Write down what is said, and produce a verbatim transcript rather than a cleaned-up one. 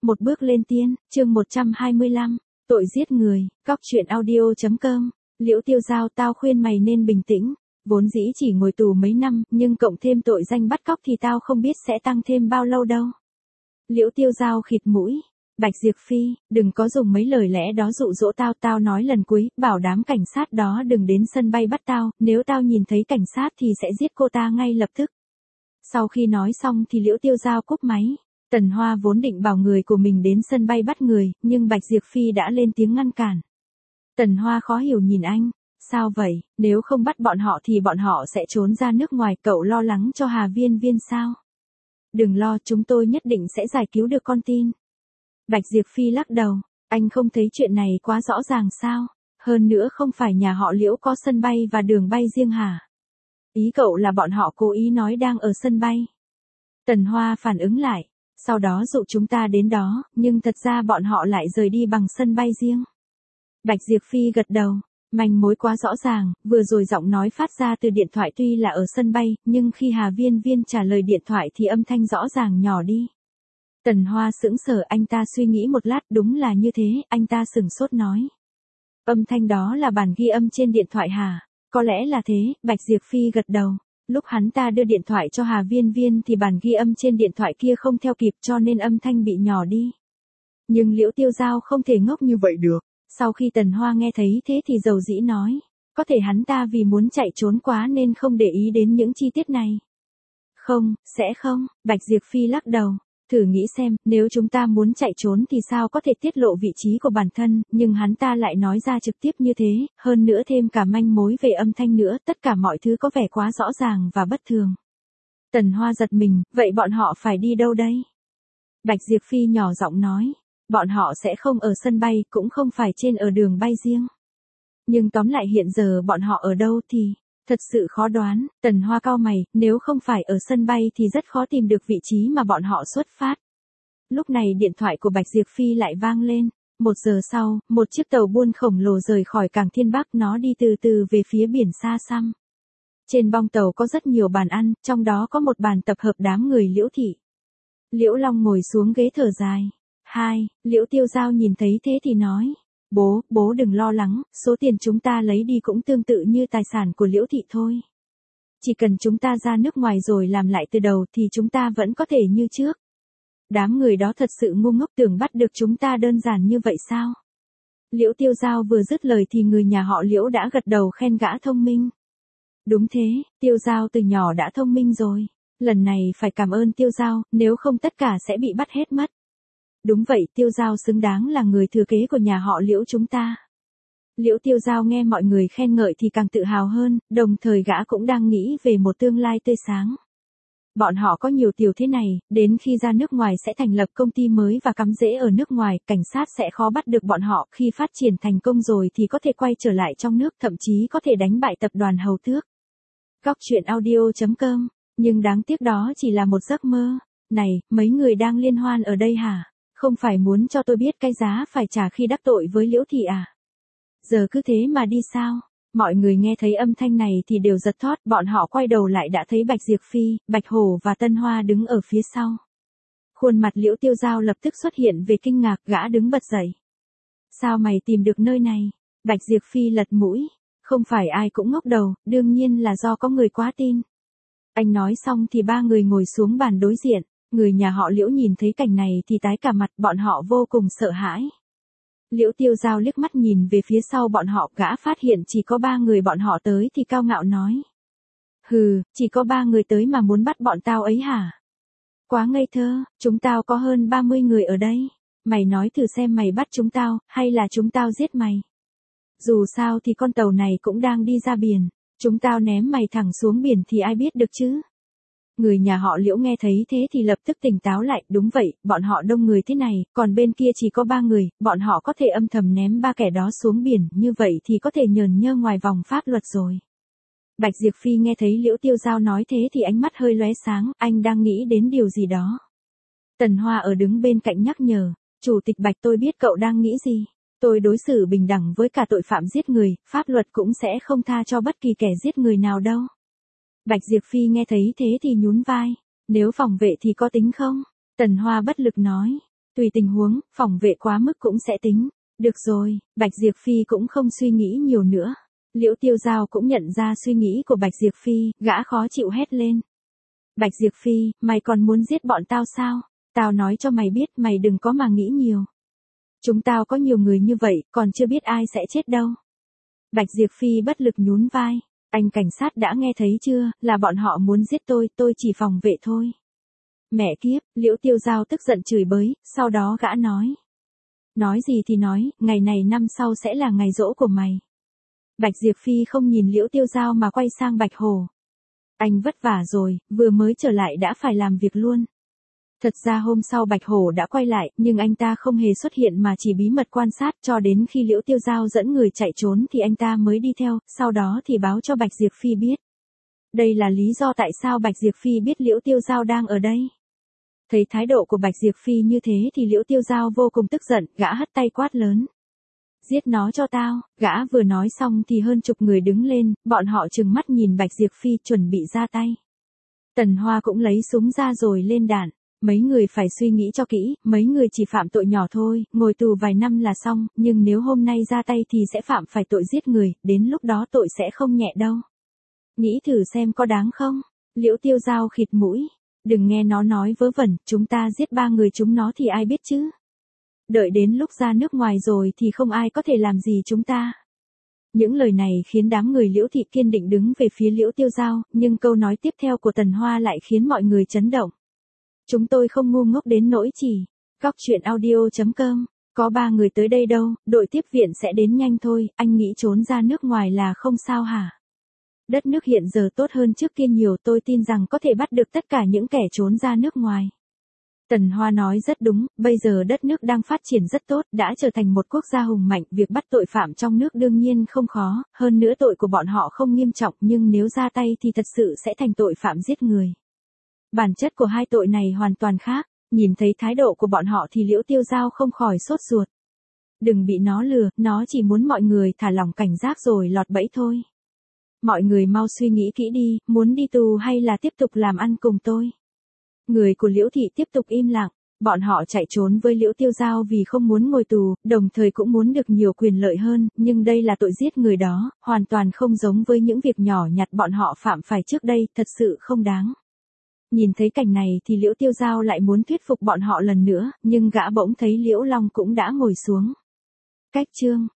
Một bước lên tiên, chương một trăm hai mươi lăm, tội giết người, cóc truyện audio chấm com. Liễu Tiêu Giao, tao khuyên mày nên bình tĩnh, vốn dĩ chỉ ngồi tù mấy năm, nhưng cộng thêm tội danh bắt cóc thì tao không biết sẽ tăng thêm bao lâu đâu. Liễu Tiêu Giao khịt mũi, Bạch Diệp Phi, đừng có dùng mấy lời lẽ đó dụ dỗ tao, tao nói lần cuối, bảo đám cảnh sát đó đừng đến sân bay bắt tao, nếu tao nhìn thấy cảnh sát thì sẽ giết cô ta ngay lập tức. Sau khi nói xong thì Liễu Tiêu Giao cúp máy. Tần Hoa vốn định bảo người của mình đến sân bay bắt người, nhưng Bạch Diệp Phi đã lên tiếng ngăn cản. Tần Hoa khó hiểu nhìn anh, sao vậy, nếu không bắt bọn họ thì bọn họ sẽ trốn ra nước ngoài, cậu lo lắng cho Hà Viên Viên sao? Đừng lo, chúng tôi nhất định sẽ giải cứu được con tin. Bạch Diệp Phi lắc đầu, anh không thấy chuyện này quá rõ ràng sao? Hơn nữa không phải nhà họ Liễu có sân bay và đường bay riêng hả? Ý cậu là bọn họ cố ý nói đang ở sân bay. Tần Hoa phản ứng lại, sau đó dụ chúng ta đến đó, nhưng thật ra bọn họ lại rời đi bằng sân bay riêng. Bạch Diệp Phi gật đầu, manh mối quá rõ ràng, vừa rồi giọng nói phát ra từ điện thoại tuy là ở sân bay, nhưng khi Hà Viên Viên trả lời điện thoại thì âm thanh rõ ràng nhỏ đi. Tần Hoa sững sờ, anh ta suy nghĩ một lát, đúng là như thế, anh ta sửng sốt nói. Âm thanh đó là bản ghi âm trên điện thoại hả? Có lẽ là thế, Bạch Diệp Phi gật đầu. Lúc hắn ta đưa điện thoại cho Hà Viên Viên thì bản ghi âm trên điện thoại kia không theo kịp cho nên âm thanh bị nhỏ đi. Nhưng Liễu Tiêu Giao không thể ngốc như vậy được. Sau khi Tần Hoa nghe thấy thế thì dầu dĩ nói, có thể hắn ta vì muốn chạy trốn quá nên không để ý đến những chi tiết này. Không, sẽ không, Bạch Diệp Phi lắc đầu. Thử nghĩ xem, nếu chúng ta muốn chạy trốn thì sao có thể tiết lộ vị trí của bản thân, nhưng hắn ta lại nói ra trực tiếp như thế, hơn nữa thêm cả manh mối về âm thanh nữa, tất cả mọi thứ có vẻ quá rõ ràng và bất thường. Tần Hoa giật mình, vậy bọn họ phải đi đâu đây? Bạch Diệp Phi nhỏ giọng nói, bọn họ sẽ không ở sân bay, cũng không phải trên ở đường bay riêng. Nhưng tóm lại hiện giờ bọn họ ở đâu thì... Thật sự khó đoán, Tần Hoa cau mày, nếu không phải ở sân bay thì rất khó tìm được vị trí mà bọn họ xuất phát. Lúc này điện thoại của Bạch Diệp Phi lại vang lên. Một giờ sau, một chiếc tàu buôn khổng lồ rời khỏi cảng Thiên Bắc, nó đi từ từ về phía biển xa xăm. Trên bong tàu có rất nhiều bàn ăn, trong đó có một bàn tập hợp đám người Liễu thị. Liễu Long ngồi xuống ghế thở dài. Hai, Liễu Tiêu Giao nhìn thấy thế thì nói. Bố, bố đừng lo lắng, số tiền chúng ta lấy đi cũng tương tự như tài sản của Liễu thị thôi. Chỉ cần chúng ta ra nước ngoài rồi làm lại từ đầu thì chúng ta vẫn có thể như trước. Đám người đó thật sự ngu ngốc, tưởng bắt được chúng ta đơn giản như vậy sao? Liễu Tiêu Giao vừa dứt lời thì người nhà họ Liễu đã gật đầu khen gã thông minh. Đúng thế, Tiêu Giao từ nhỏ đã thông minh rồi. Lần này phải cảm ơn Tiêu Giao, nếu không tất cả sẽ bị bắt hết mất. Đúng vậy, Tiêu Giao xứng đáng là người thừa kế của nhà họ Liễu chúng ta. Liễu Tiêu Giao nghe mọi người khen ngợi thì càng tự hào hơn, đồng thời gã cũng đang nghĩ về một tương lai tươi sáng. Bọn họ có nhiều tiểu thế này, đến khi ra nước ngoài sẽ thành lập công ty mới và cắm rễ ở nước ngoài, cảnh sát sẽ khó bắt được bọn họ, khi phát triển thành công rồi thì có thể quay trở lại trong nước, thậm chí có thể đánh bại tập đoàn Hầu Tước. Cóc truyện audio chấm com, nhưng đáng tiếc đó chỉ là một giấc mơ. Này, mấy người đang liên hoan ở đây hả? Không phải muốn cho tôi biết cái giá phải trả khi đắc tội với Liễu thị à? Giờ cứ thế mà đi sao? Mọi người nghe thấy âm thanh này thì đều giật thót, bọn họ quay đầu lại đã thấy Bạch Diệp Phi, Bạch Hổ và Tân Hoa đứng ở phía sau. Khuôn mặt Liễu Tiêu Giao lập tức xuất hiện về kinh ngạc, gã đứng bật dậy. Sao mày tìm được nơi này? Bạch Diệp Phi lật mũi, không phải ai cũng ngốc đầu, đương nhiên là do có người quá tin. Anh nói xong thì ba người ngồi xuống bàn đối diện. Người nhà họ Liễu nhìn thấy cảnh này thì tái cả mặt, bọn họ vô cùng sợ hãi. Liễu Tiêu Giao liếc mắt nhìn về phía sau bọn họ, gã phát hiện chỉ có ba người bọn họ tới thì cao ngạo nói. Hừ, chỉ có ba người tới mà muốn bắt bọn tao ấy hả? Quá ngây thơ, chúng tao có hơn ba mươi người ở đây. Mày nói thử xem mày bắt chúng tao, hay là chúng tao giết mày? Dù sao thì con tàu này cũng đang đi ra biển, chúng tao ném mày thẳng xuống biển thì ai biết được chứ? Người nhà họ Liễu nghe thấy thế thì lập tức tỉnh táo lại, đúng vậy, bọn họ đông người thế này, còn bên kia chỉ có ba người, bọn họ có thể âm thầm ném ba kẻ đó xuống biển, như vậy thì có thể nhờn nhơ ngoài vòng pháp luật rồi. Bạch Diệp Phi nghe thấy Liễu Tiêu Giao nói thế thì ánh mắt hơi lóe sáng, anh đang nghĩ đến điều gì đó. Tần Hoa ở đứng bên cạnh nhắc nhở, Chủ tịch Bạch, tôi biết cậu đang nghĩ gì. Tôi đối xử bình đẳng với cả tội phạm giết người, pháp luật cũng sẽ không tha cho bất kỳ kẻ giết người nào đâu. Bạch Diệp Phi nghe thấy thế thì nhún vai. Nếu phòng vệ thì có tính không? Tần Hoa bất lực nói. Tùy tình huống, phòng vệ quá mức cũng sẽ tính. Được rồi, Bạch Diệp Phi cũng không suy nghĩ nhiều nữa. Liễu Tiêu Giao cũng nhận ra suy nghĩ của Bạch Diệp Phi, gã khó chịu hét lên. Bạch Diệp Phi, mày còn muốn giết bọn tao sao? Tao nói cho mày biết mày đừng có mà nghĩ nhiều. Chúng tao có nhiều người như vậy, còn chưa biết ai sẽ chết đâu. Bạch Diệp Phi bất lực nhún vai. Anh cảnh sát đã nghe thấy chưa, là bọn họ muốn giết tôi, tôi chỉ phòng vệ thôi. Mẹ kiếp, Liễu Tiêu Giao tức giận chửi bới, sau đó gã nói. Nói gì thì nói, ngày này năm sau sẽ là ngày giỗ của mày. Bạch Diệp Phi không nhìn Liễu Tiêu Giao mà quay sang Bạch Hổ. Anh vất vả rồi, vừa mới trở lại đã phải làm việc luôn. Thật ra hôm sau Bạch Hổ đã quay lại, nhưng anh ta không hề xuất hiện mà chỉ bí mật quan sát cho đến khi Liễu Tiêu Giao dẫn người chạy trốn thì anh ta mới đi theo, sau đó thì báo cho Bạch Diệp Phi biết. Đây là lý do tại sao Bạch Diệp Phi biết Liễu Tiêu Giao đang ở đây. Thấy thái độ của Bạch Diệp Phi như thế thì Liễu Tiêu Giao vô cùng tức giận, gã hất tay quát lớn. Giết nó cho tao, gã vừa nói xong thì hơn chục người đứng lên, bọn họ trừng mắt nhìn Bạch Diệp Phi chuẩn bị ra tay. Tần Hoa cũng lấy súng ra rồi lên đạn. Mấy người phải suy nghĩ cho kỹ, mấy người chỉ phạm tội nhỏ thôi, ngồi tù vài năm là xong, nhưng nếu hôm nay ra tay thì sẽ phạm phải tội giết người, đến lúc đó tội sẽ không nhẹ đâu. Nghĩ thử xem có đáng không? Liễu Tiêu Giao khịt mũi. Đừng nghe nó nói vớ vẩn, chúng ta giết ba người chúng nó thì ai biết chứ? Đợi đến lúc ra nước ngoài rồi thì không ai có thể làm gì chúng ta. Những lời này khiến đám người Liễu Thị kiên định đứng về phía Liễu Tiêu Giao, nhưng câu nói tiếp theo của Tần Hoa lại khiến mọi người chấn động. Chúng tôi không ngu ngốc đến nỗi chỉ. Góc truyện audio chấm com. Có ba người tới đây đâu, đội tiếp viện sẽ đến nhanh thôi, anh nghĩ trốn ra nước ngoài là không sao hả? Đất nước hiện giờ tốt hơn trước kia nhiều, tôi tin rằng có thể bắt được tất cả những kẻ trốn ra nước ngoài. Tần Hoa nói rất đúng, bây giờ đất nước đang phát triển rất tốt, đã trở thành một quốc gia hùng mạnh, việc bắt tội phạm trong nước đương nhiên không khó, hơn nữa tội của bọn họ không nghiêm trọng nhưng nếu ra tay thì thật sự sẽ thành tội phạm giết người. Bản chất của hai tội này hoàn toàn khác, nhìn thấy thái độ của bọn họ thì Liễu Tiêu Giao không khỏi sốt ruột. Đừng bị nó lừa, nó chỉ muốn mọi người thả lỏng cảnh giác rồi lọt bẫy thôi. Mọi người mau suy nghĩ kỹ đi, muốn đi tù hay là tiếp tục làm ăn cùng tôi. Người của Liễu Thị tiếp tục im lặng, bọn họ chạy trốn với Liễu Tiêu Giao vì không muốn ngồi tù, đồng thời cũng muốn được nhiều quyền lợi hơn, nhưng đây là tội giết người đó, hoàn toàn không giống với những việc nhỏ nhặt bọn họ phạm phải trước đây, thật sự không đáng. Nhìn thấy cảnh này thì Liễu Tiêu Giao lại muốn thuyết phục bọn họ lần nữa, nhưng gã bỗng thấy Liễu Long cũng đã ngồi xuống. Cách chương